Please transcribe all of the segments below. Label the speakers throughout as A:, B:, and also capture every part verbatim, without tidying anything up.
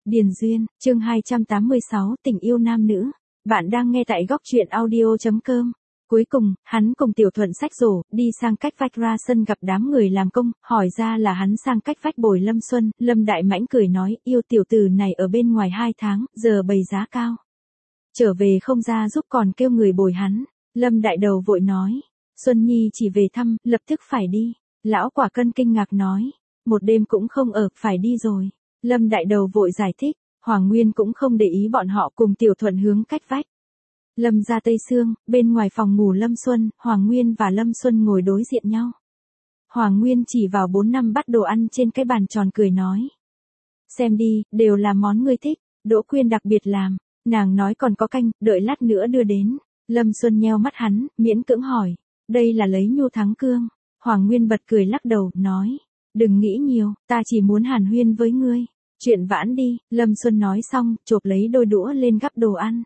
A: Điền Duyên, chương hai trăm tám mươi sáu, tình yêu nam nữ. Bạn đang nghe tại góc truyện audio.com. Cuối cùng, hắn cùng Tiểu Thuận xách rổ, đi sang cách vách ra sân gặp đám người làm công, hỏi ra là hắn sang cách vách bồi Lâm Xuân. Lâm Đại Mãnh cười nói, yêu tiểu tử này ở bên ngoài hai tháng, giờ bày giá cao. Trở về không ra giúp còn kêu người bồi hắn. Lâm Đại Đầu vội nói, Xuân Nhi chỉ về thăm, lập tức phải đi. Lão Quả Cân kinh ngạc nói, một đêm cũng không ở, phải đi rồi. Lâm Đại Đầu vội giải thích, Hoàng Nguyên cũng không để ý bọn họ cùng Tiểu Thuận hướng cách vách. Lâm ra Tây Sương, bên ngoài phòng ngủ Lâm Xuân, Hoàng Nguyên và Lâm Xuân ngồi đối diện nhau. Hoàng Nguyên chỉ vào bốn năm bát đồ ăn trên cái bàn tròn cười nói. Xem đi, đều là món ngươi thích, Đỗ Quyên đặc biệt làm, nàng nói còn có canh, đợi lát nữa đưa đến. Lâm Xuân nheo mắt hắn, miễn cưỡng hỏi, đây là lấy nhu thắng cương. Hoàng Nguyên bật cười lắc đầu, nói. Đừng nghĩ nhiều, ta chỉ muốn hàn huyên với ngươi. Chuyện vãn đi, Lâm Xuân nói xong, chộp lấy đôi đũa lên gắp đồ ăn.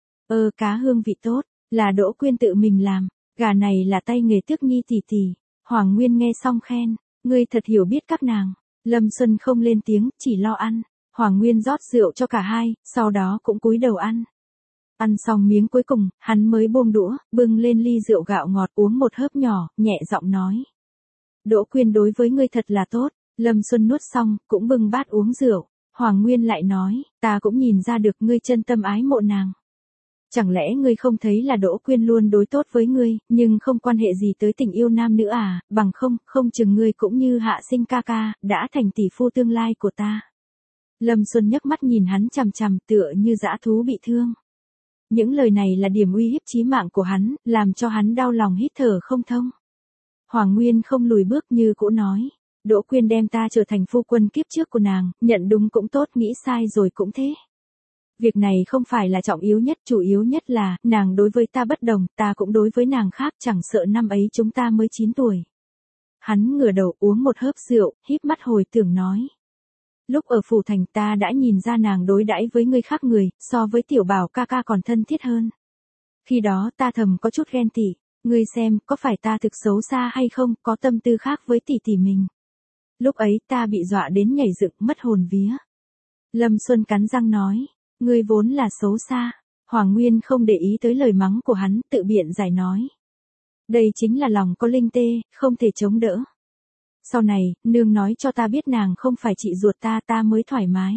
A: Ơ cá hương vị tốt, là Đỗ Quyên tự mình làm, gà này là tay nghề Tước Nhi tỷ tỷ. Hoàng Nguyên nghe xong khen, ngươi thật hiểu biết các nàng. Lâm Xuân không lên tiếng, chỉ lo ăn. Hoàng Nguyên rót rượu cho cả hai, sau đó cũng cúi đầu ăn. Ăn xong miếng cuối cùng, hắn mới buông đũa, bưng lên ly rượu gạo ngọt uống một hớp nhỏ, nhẹ giọng nói. Đỗ Quyên đối với ngươi thật là tốt. Lâm Xuân nuốt xong, cũng bưng bát uống rượu. Hoàng Nguyên lại nói, ta cũng nhìn ra được ngươi chân tâm ái mộ nàng. Chẳng lẽ ngươi không thấy là Đỗ Quyên luôn đối tốt với ngươi, nhưng không quan hệ gì tới tình yêu nam nữ à, bằng không, không chừng ngươi cũng như Hạ Sinh ca ca, đã thành tỷ phu tương lai của ta. Lâm Xuân nhấc mắt nhìn hắn chằm chằm tựa như dã thú bị thương. Những lời này là điểm uy hiếp chí mạng của hắn, làm cho hắn đau lòng hít thở không thông. Hoàng Nguyên không lùi bước như cũ nói. Đỗ Quyên đem ta trở thành phu quân kiếp trước của nàng, nhận đúng cũng tốt, nghĩ sai rồi cũng thế. Việc này không phải là trọng yếu nhất, chủ yếu nhất là, nàng đối với ta bất đồng, ta cũng đối với nàng khác, chẳng sợ năm ấy chúng ta mới chín tuổi. Hắn ngửa đầu uống một hớp rượu, híp mắt hồi tưởng nói. Lúc ở Phủ Thành ta đã nhìn ra nàng đối đãi với người khác người, so với Tiểu Bảo ca ca còn thân thiết hơn. Khi đó ta thầm có chút ghen tị, ngươi xem, có phải ta thực xấu xa hay không, có tâm tư khác với tỷ tỷ mình. Lúc ấy ta bị dọa đến nhảy dựng mất hồn vía. Lâm Xuân cắn răng nói, ngươi vốn là xấu xa. Hoàng Nguyên không để ý tới lời mắng của hắn, tự biện giải nói. Đây chính là lòng có linh tê, không thể chống đỡ. Sau này, nương nói cho ta biết nàng không phải chị ruột ta, ta mới thoải mái.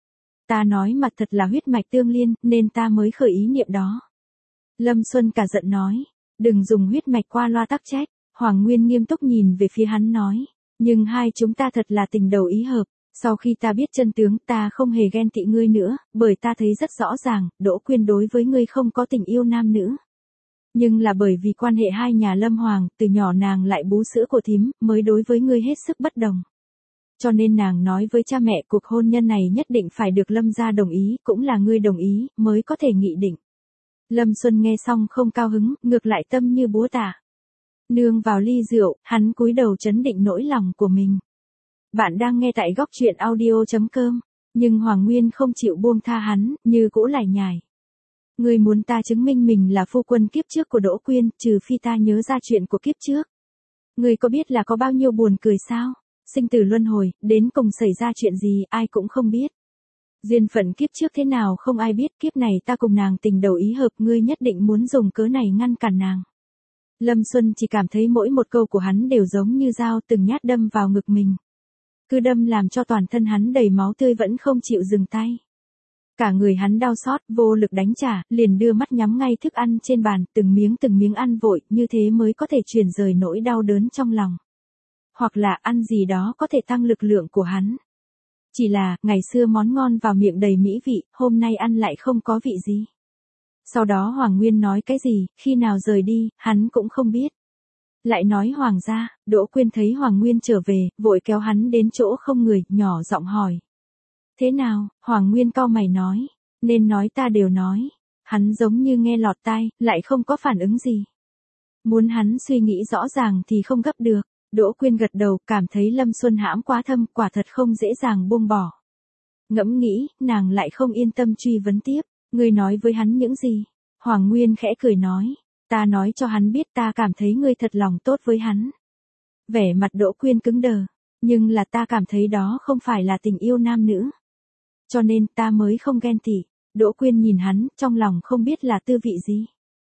A: Ta nói mà thật là huyết mạch tương liên, nên ta mới khởi ý niệm đó. Lâm Xuân cả giận nói, đừng dùng huyết mạch qua loa tắc trách. Hoàng Nguyên nghiêm túc nhìn về phía hắn nói. Nhưng hai chúng ta thật là tình đầu ý hợp, sau khi ta biết chân tướng ta không hề ghen tị ngươi nữa, bởi ta thấy rất rõ ràng, Đỗ Quyên đối với ngươi không có tình yêu nam nữ. Nhưng là bởi vì quan hệ hai nhà Lâm Hoàng, từ nhỏ nàng lại bú sữa của thím, mới đối với ngươi hết sức bất đồng. Cho nên nàng nói với cha mẹ cuộc hôn nhân này nhất định phải được Lâm gia đồng ý, cũng là ngươi đồng ý, mới có thể nghị định. Lâm Xuân nghe xong không cao hứng, ngược lại tâm như búa tạ. Nương vào ly rượu, hắn cúi đầu trấn định nỗi lòng của mình. Bạn đang nghe tại góc truyện audio.com, nhưng Hoàng Nguyên không chịu buông tha hắn, như cũ lải nhải. Ngươi muốn ta chứng minh mình là phu quân kiếp trước của Đỗ Quyên, trừ phi ta nhớ ra chuyện của kiếp trước. Ngươi có biết là có bao nhiêu buồn cười sao? Sinh tử luân hồi, đến cùng xảy ra chuyện gì, ai cũng không biết. Duyên phận kiếp trước thế nào không ai biết, kiếp này ta cùng nàng tình đầu ý hợp, ngươi nhất định muốn dùng cớ này ngăn cản nàng. Lâm Xuân chỉ cảm thấy mỗi một câu của hắn đều giống như dao từng nhát đâm vào ngực mình. Cứ đâm làm cho toàn thân hắn đầy máu tươi vẫn không chịu dừng tay. Cả người hắn đau xót, vô lực đánh trả, liền đưa mắt nhắm ngay thức ăn trên bàn, từng miếng từng miếng ăn vội, như thế mới có thể truyền rời nỗi đau đớn trong lòng. Hoặc là ăn gì đó có thể tăng lực lượng của hắn. Chỉ là, ngày xưa món ngon vào miệng đầy mỹ vị, hôm nay ăn lại không có vị gì. Sau đó Hoàng Nguyên nói cái gì, khi nào rời đi, hắn cũng không biết. Lại nói Hoàng gia, Đỗ Quyên thấy Hoàng Nguyên trở về, vội kéo hắn đến chỗ không người, nhỏ giọng hỏi. Thế nào, Hoàng Nguyên cau mày nói, nên nói ta đều nói. Hắn giống như nghe lọt tai, lại không có phản ứng gì. Muốn hắn suy nghĩ rõ ràng thì không gấp được. Đỗ Quyên gật đầu, cảm thấy Lâm Xuân hãm quá thâm, quả thật không dễ dàng buông bỏ. Ngẫm nghĩ, nàng lại không yên tâm truy vấn tiếp. Ngươi nói với hắn những gì? Hoàng Nguyên khẽ cười nói. Ta nói cho hắn biết ta cảm thấy ngươi thật lòng tốt với hắn. Vẻ mặt Đỗ Quyên cứng đờ. Nhưng là ta cảm thấy đó không phải là tình yêu nam nữ. cho nên ta mới không ghen tị. Đỗ Quyên nhìn hắn, trong lòng không biết là tư vị gì.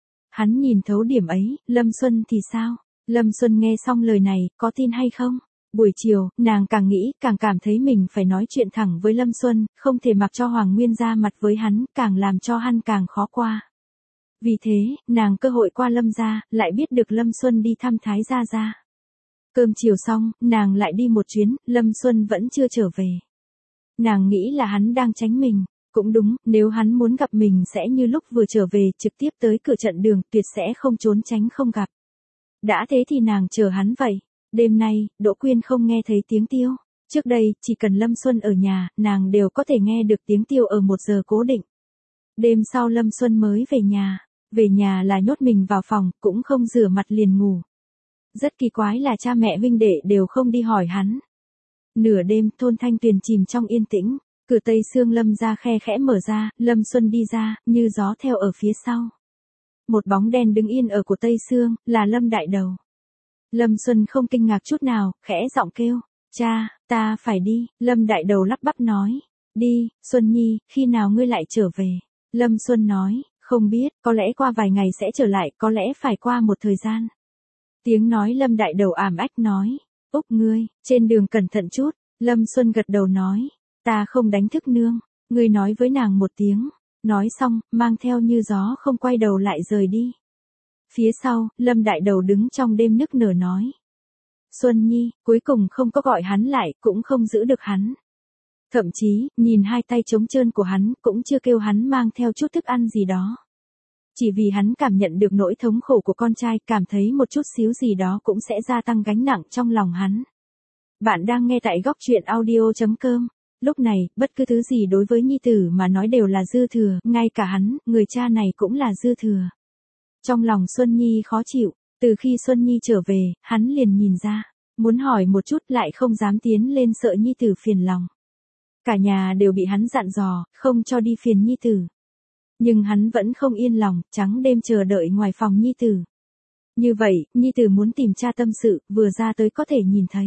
A: Hắn nhìn thấu điểm ấy, Lâm Xuân thì sao? Lâm Xuân nghe xong lời này, có tin hay không? Buổi chiều, nàng càng nghĩ, càng cảm thấy mình phải nói chuyện thẳng với Lâm Xuân, không thể mặc cho Hoàng Nguyên ra mặt với hắn, càng làm cho hắn càng khó qua. Vì thế, nàng cơ hội qua Lâm gia, lại biết được Lâm Xuân đi thăm Thái gia gia. Cơm chiều xong, nàng lại đi một chuyến, Lâm Xuân vẫn chưa trở về. Nàng nghĩ là hắn đang tránh mình. Cũng đúng, nếu hắn muốn gặp mình sẽ như lúc vừa trở về, trực tiếp tới cửa trận đường, tuyệt sẽ không trốn tránh không gặp. Đã thế thì nàng chờ hắn vậy. Đêm nay, Đỗ Quyên không nghe thấy tiếng tiêu. Trước đây, chỉ cần Lâm Xuân ở nhà, nàng đều có thể nghe được tiếng tiêu ở một giờ cố định. Đêm sau Lâm Xuân mới về nhà. Về nhà là nhốt mình vào phòng, cũng không rửa mặt liền ngủ. Rất kỳ quái là cha mẹ huynh đệ đều không đi hỏi hắn. Nửa đêm, thôn Thanh Tuyền chìm trong yên tĩnh. Cửa Tây Sương Lâm ra khe khẽ mở ra, Lâm Xuân đi ra, như gió theo ở phía sau. Một bóng đen đứng yên ở của Tây Sương, là Lâm Đại Đầu. Lâm Xuân không kinh ngạc chút nào, khẽ giọng kêu, cha, ta phải đi, Lâm Đại Đầu lắp bắp nói, đi, Xuân Nhi, khi nào ngươi lại trở về? Lâm Xuân nói, không biết, có lẽ qua vài ngày sẽ trở lại, có lẽ phải qua một thời gian. Tiếng nói Lâm Đại Đầu ảm ách nói, Úc ngươi, trên đường cẩn thận chút, Lâm Xuân gật đầu nói. Ta không đánh thức nương, ngươi nói với nàng một tiếng, nói xong, mang theo như gió không quay đầu lại rời đi. Phía sau, Lâm Đại Đầu đứng trong đêm nức nở nói. Xuân Nhi, cuối cùng không có gọi hắn lại, cũng không giữ được hắn. Thậm chí, nhìn hai tay trống trơn của hắn, cũng chưa kêu hắn mang theo chút thức ăn gì đó. Chỉ vì hắn cảm nhận được nỗi thống khổ của con trai, cảm thấy một chút xíu gì đó cũng sẽ gia tăng gánh nặng trong lòng hắn. Bạn đang nghe tại góc truyện audio chấm com. Lúc này, bất cứ thứ gì đối với nhi tử mà nói đều là dư thừa, ngay cả hắn, người cha này cũng là dư thừa. Trong lòng Xuân Nhi khó chịu, từ khi Xuân Nhi trở về, hắn liền nhìn ra, muốn hỏi một chút lại không dám tiến lên sợ nhi tử phiền lòng. Cả nhà đều bị hắn dặn dò, không cho đi phiền nhi tử. Nhưng hắn vẫn không yên lòng, trắng đêm chờ đợi ngoài phòng nhi tử. Như vậy, nhi tử muốn tìm cha tâm sự, vừa ra tới có thể nhìn thấy.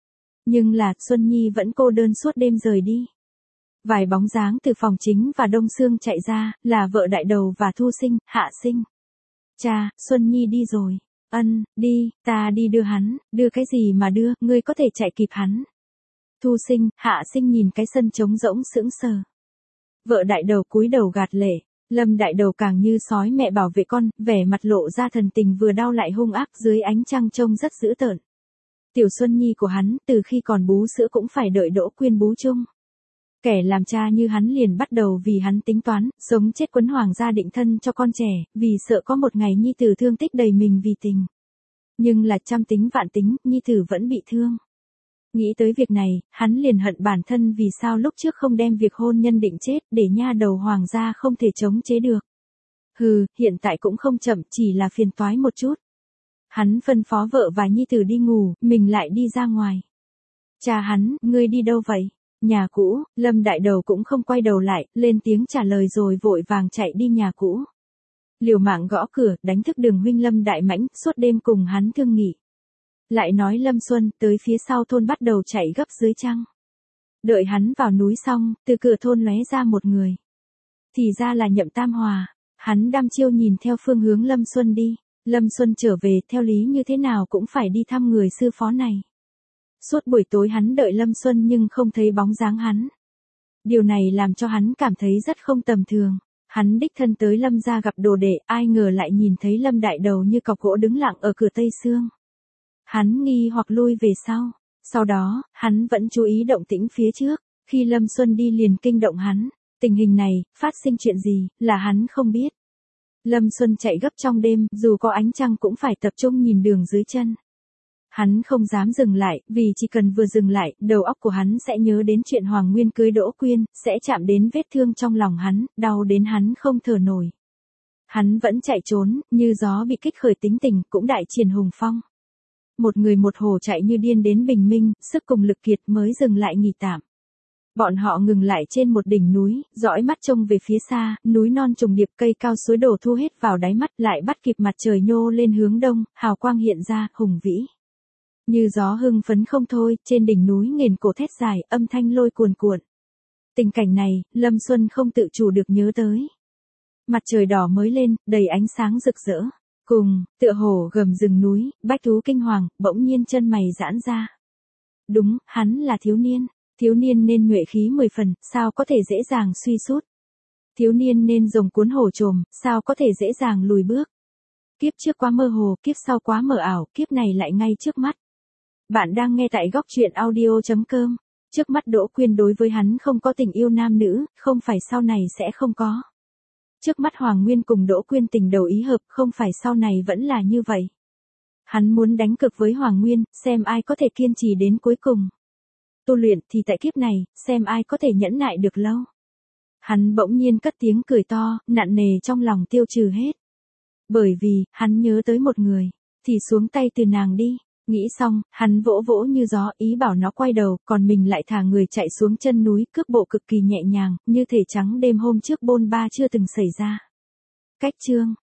A: Nhưng là, Xuân Nhi vẫn cô đơn suốt đêm rời đi. Vài bóng dáng từ phòng chính và Đông Sương chạy ra, là vợ Đại Đầu và Thu Sinh, Hạ Sinh. Cha, Xuân Nhi đi rồi. Ân, đi, ta đi đưa hắn, đưa cái gì mà đưa, ngươi có thể chạy kịp hắn. Thu Sinh, Hạ Sinh nhìn cái sân trống rỗng sững sờ. Vợ Đại Đầu cúi đầu gạt lệ, Lâm Đại Đầu càng như sói mẹ bảo vệ con, vẻ mặt lộ ra thần tình vừa đau lại hung ác dưới ánh trăng trông rất dữ tợn. Tiểu Xuân Nhi của hắn, từ khi còn bú sữa cũng phải đợi Đỗ Quyên bú chung. Kẻ làm cha như hắn liền bắt đầu vì hắn tính toán, sống chết quấn hoàng gia định thân cho con trẻ, vì sợ có một ngày nhi tử thương tích đầy mình vì tình. Nhưng là trăm tính vạn tính, nhi tử vẫn bị thương. Nghĩ tới việc này, hắn liền hận bản thân vì sao lúc trước không đem việc hôn nhân định chết để nha đầu hoàng gia không thể chống chế được. Hừ, hiện tại cũng không chậm, chỉ là phiền toái một chút. Hắn phân phó vợ và nhi tử đi ngủ, mình lại đi ra ngoài. Cha hắn, ngươi đi đâu vậy? Nhà cũ, Lâm Đại Đầu cũng không quay đầu lại, lên tiếng trả lời rồi vội vàng chạy đi nhà cũ. Liều mạng gõ cửa, đánh thức Đường huynh Lâm Đại Mãnh, suốt đêm cùng hắn thương nghị. Lại nói Lâm Xuân, tới phía sau thôn bắt đầu chạy gấp dưới trăng. Đợi hắn vào núi xong, từ cửa thôn lóe ra một người. Thì ra là Nhậm Tam Hòa, hắn đăm chiêu nhìn theo phương hướng Lâm Xuân đi. Lâm Xuân trở về, theo lý như thế nào cũng phải đi thăm người sư phó này. Suốt buổi tối hắn đợi Lâm Xuân nhưng không thấy bóng dáng hắn. Điều này làm cho hắn cảm thấy rất không tầm thường. Hắn đích thân tới Lâm gia gặp đồ đệ, ai ngờ lại nhìn thấy Lâm Đại Đầu như cọc gỗ đứng lặng ở cửa Tây Sương. Hắn nghi hoặc lui về sau. Sau đó, hắn vẫn chú ý động tĩnh phía trước. Khi Lâm Xuân đi liền kinh động hắn. Tình hình này, phát sinh chuyện gì, là hắn không biết. Lâm Xuân chạy gấp trong đêm, dù có ánh trăng cũng phải tập trung nhìn đường dưới chân. Hắn không dám dừng lại, vì chỉ cần vừa dừng lại, đầu óc của hắn sẽ nhớ đến chuyện Hoàng Nguyên cưới Đỗ Quyên, sẽ chạm đến vết thương trong lòng hắn, đau đến hắn không thở nổi. Hắn vẫn chạy trốn, như gió bị kích khởi tính tình, cũng đại triển hùng phong. Một người một hồ chạy như điên đến bình minh, sức cùng lực kiệt mới dừng lại nghỉ tạm. Bọn họ ngừng lại trên một đỉnh núi, dõi mắt trông về phía xa, núi non trùng điệp cây cao suối đổ thu hết vào đáy mắt, lại bắt kịp mặt trời nhô lên hướng đông, hào quang hiện ra, hùng vĩ. Như gió hưng phấn không thôi, trên đỉnh núi nghền cổ thét dài, âm thanh lôi cuồn cuộn. Tình cảnh này, Lâm Xuân không tự chủ được nhớ tới. Mặt trời đỏ mới lên, đầy ánh sáng rực rỡ. Cùng, tựa hồ gầm rừng núi, bách thú kinh hoàng, bỗng nhiên chân mày giãn ra. Đúng, hắn là thiếu niên. Thiếu niên nên nhuệ khí mười phần, sao có thể dễ dàng suy sút. Thiếu niên nên rồng cuốn hổ trồm, sao có thể dễ dàng lùi bước. Kiếp trước quá mơ hồ, kiếp sau quá mờ ảo, kiếp này lại ngay trước mắt. Bạn đang nghe tại góc truyện audio chấm com. Trước mắt Đỗ Quyên đối với hắn không có tình yêu nam nữ, không phải sau này sẽ không có. Trước mắt Hoàng Nguyên cùng Đỗ Quyên tình đầu ý hợp, không phải sau này vẫn là như vậy. Hắn muốn đánh cực với Hoàng Nguyên, xem ai có thể kiên trì đến cuối cùng. Tu luyện thì tại kiếp này, xem ai có thể nhẫn nại được lâu. Hắn bỗng nhiên cất tiếng cười to, nặng nề trong lòng tiêu trừ hết. Bởi vì, hắn nhớ tới một người, thì xuống tay từ nàng đi. Nghĩ xong, hắn vỗ vỗ như gió, ý bảo nó quay đầu, còn mình lại thả người chạy xuống chân núi, cước bộ cực kỳ nhẹ nhàng, như thể trắng đêm hôm trước bôn ba chưa từng xảy ra. Cách chương